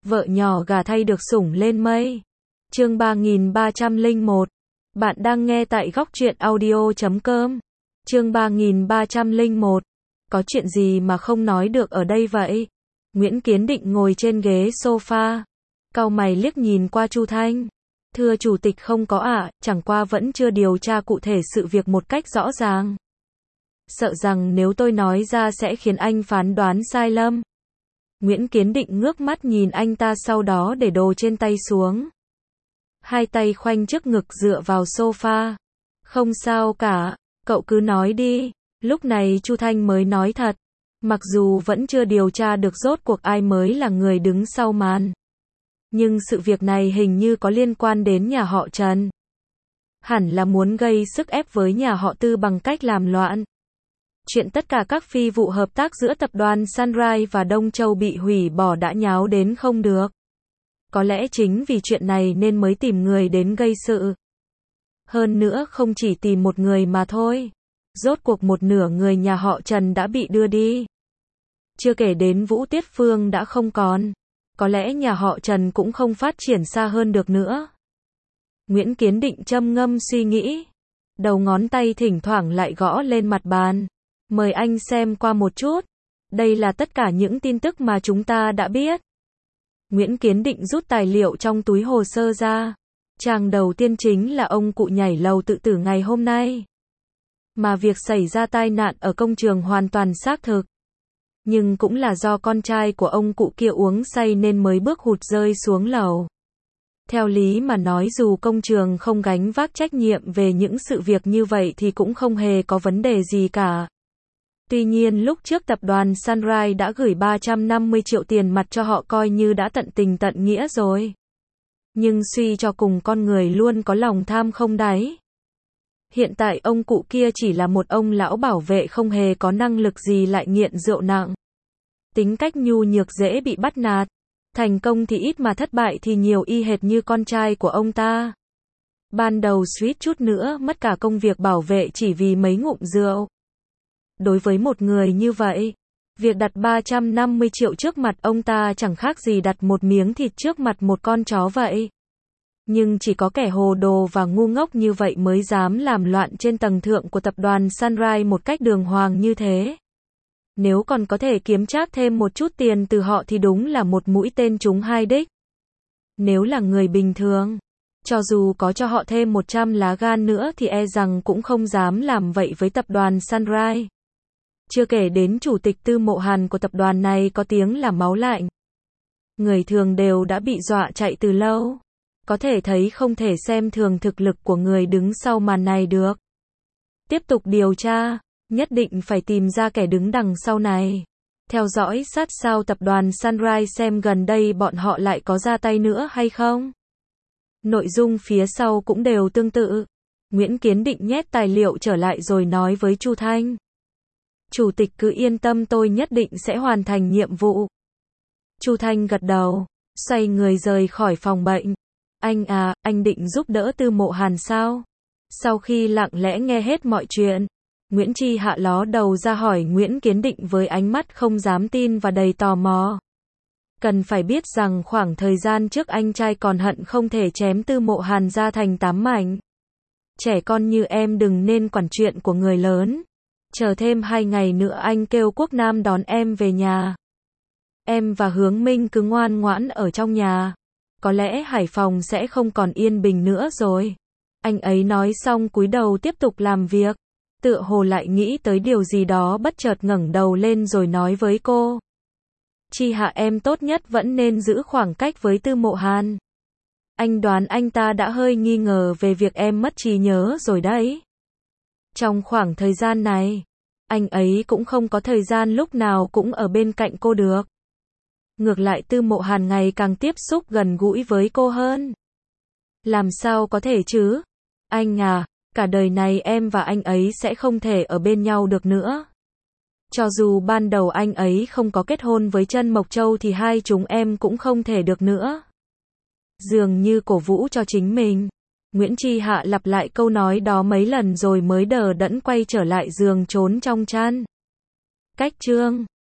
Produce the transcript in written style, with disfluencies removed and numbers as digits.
Vợ nhỏ gả thay được sủng lên mây. Chương 3301. Bạn đang nghe tại góc truyện audio.com. Chương 3301. Có chuyện gì mà không nói được ở đây vậy? Nguyễn Kiến Định ngồi trên ghế sofa, cau mày liếc nhìn qua Chu Thanh. Thưa chủ tịch không có ạ, chẳng qua vẫn chưa điều tra cụ thể sự việc một cách rõ ràng. Sợ rằng nếu tôi nói ra sẽ khiến anh phán đoán sai lầm. Nguyễn Kiến Định ngước mắt nhìn anh ta, sau đó để đồ trên tay xuống. Hai tay khoanh trước ngực dựa vào sofa. Không sao cả, cậu cứ nói đi. Lúc này Chu Thanh mới nói thật. Mặc dù vẫn chưa điều tra được rốt cuộc ai mới là người đứng sau màn, nhưng sự việc này hình như có liên quan đến nhà họ Trần. Hẳn là muốn gây sức ép với nhà họ Tư bằng cách làm loạn. Chuyện tất cả các phi vụ hợp tác giữa tập đoàn Sunrise và Đông Châu bị hủy bỏ đã nháo đến không được. Có lẽ chính vì chuyện này nên mới tìm người đến gây sự. Hơn nữa không chỉ tìm một người mà thôi. Rốt cuộc một nửa người nhà họ Trần đã bị đưa đi. Chưa kể đến Vũ Tiết Phương đã không còn. Có lẽ nhà họ Trần cũng không phát triển xa hơn được nữa. Nguyễn Kiến Định châm ngâm suy nghĩ. Đầu ngón tay thỉnh thoảng lại gõ lên mặt bàn. Mời anh xem qua một chút. Đây là tất cả những tin tức mà chúng ta đã biết. Nguyễn Kiến Định rút tài liệu trong túi hồ sơ ra. Trang đầu tiên chính là ông cụ nhảy lầu tự tử ngày hôm nay. Mà việc xảy ra tai nạn ở công trường hoàn toàn xác thực. Nhưng cũng là do con trai của ông cụ kia uống say nên mới bước hụt rơi xuống lầu. Theo lý mà nói, dù công trường không gánh vác trách nhiệm về những sự việc như vậy thì cũng không hề có vấn đề gì cả. Tuy nhiên lúc trước tập đoàn Sunrise đã gửi 350 triệu tiền mặt cho họ coi như đã tận tình tận nghĩa rồi. Nhưng suy cho cùng con người luôn có lòng tham không đáy. Hiện tại ông cụ kia chỉ là một ông lão bảo vệ không hề có năng lực gì, lại nghiện rượu nặng. Tính cách nhu nhược, dễ bị bắt nạt. Thành công thì ít mà thất bại thì nhiều, y hệt như con trai của ông ta. Ban đầu suýt chút nữa mất cả công việc bảo vệ chỉ vì mấy ngụm rượu. Đối với một người như vậy, việc đặt 350 triệu trước mặt ông ta chẳng khác gì đặt một miếng thịt trước mặt một con chó vậy. Nhưng chỉ có kẻ hồ đồ và ngu ngốc như vậy mới dám làm loạn trên tầng thượng của tập đoàn Sunrise một cách đường hoàng như thế. Nếu còn có thể kiếm trác thêm một chút tiền từ họ thì đúng là một mũi tên trúng hai đích. Nếu là người bình thường, cho dù có cho họ thêm 100 lá gan nữa thì e rằng cũng không dám làm vậy với tập đoàn Sunrise. Chưa kể đến chủ tịch Tư Mộ Hàn của tập đoàn này có tiếng là máu lạnh. Người thường đều đã bị dọa chạy từ lâu. Có thể thấy không thể xem thường thực lực của người đứng sau màn này được. Tiếp tục điều tra, nhất định phải tìm ra kẻ đứng đằng sau này. Theo dõi sát sao tập đoàn Sunrise xem gần đây bọn họ lại có ra tay nữa hay không. Nội dung phía sau cũng đều tương tự. Nguyễn Kiến Định nhét tài liệu trở lại rồi nói với Chu Thanh. Chủ tịch cứ yên tâm, tôi nhất định sẽ hoàn thành nhiệm vụ. Chu Thanh gật đầu, xoay người rời khỏi phòng bệnh. Anh à, anh định giúp đỡ Tư Mộ Hàn sao? Sau khi lặng lẽ nghe hết mọi chuyện, Nguyễn Chi Hạ ló đầu ra hỏi Nguyễn Kiến Định với ánh mắt không dám tin và đầy tò mò. Cần phải biết rằng khoảng thời gian trước anh trai còn hận không thể chém Tư Mộ Hàn ra thành 8 mảnh. Trẻ con như em đừng nên quản chuyện của người lớn. Chờ thêm 2 ngày nữa anh kêu Quốc Nam đón em về nhà. Em và Hướng Minh cứ ngoan ngoãn ở trong nhà. Có lẽ Hải Phòng sẽ không còn yên bình nữa rồi. Anh ấy nói xong cúi đầu tiếp tục làm việc. Tựa hồ lại nghĩ tới điều gì đó, bất chợt ngẩng đầu lên rồi nói với cô. Chi Hạ, em tốt nhất vẫn nên giữ khoảng cách với Tư Mộ Hàn. Anh đoán anh ta đã hơi nghi ngờ về việc em mất trí nhớ rồi đấy. Trong khoảng thời gian này, anh ấy cũng không có thời gian lúc nào cũng ở bên cạnh cô được. Ngược lại Tư Mộ Hàn ngày càng tiếp xúc gần gũi với cô hơn. Làm sao có thể chứ? Anh à, cả đời này em và anh ấy sẽ không thể ở bên nhau được nữa. Cho dù ban đầu anh ấy không có kết hôn với Trân Mộc Châu thì hai chúng em cũng không thể được nữa. Dường như cổ vũ cho chính mình. Nguyễn Chi Hạ lặp lại câu nói đó mấy lần rồi mới đờ đẫn quay trở lại giường trốn trong chăn. Cách chương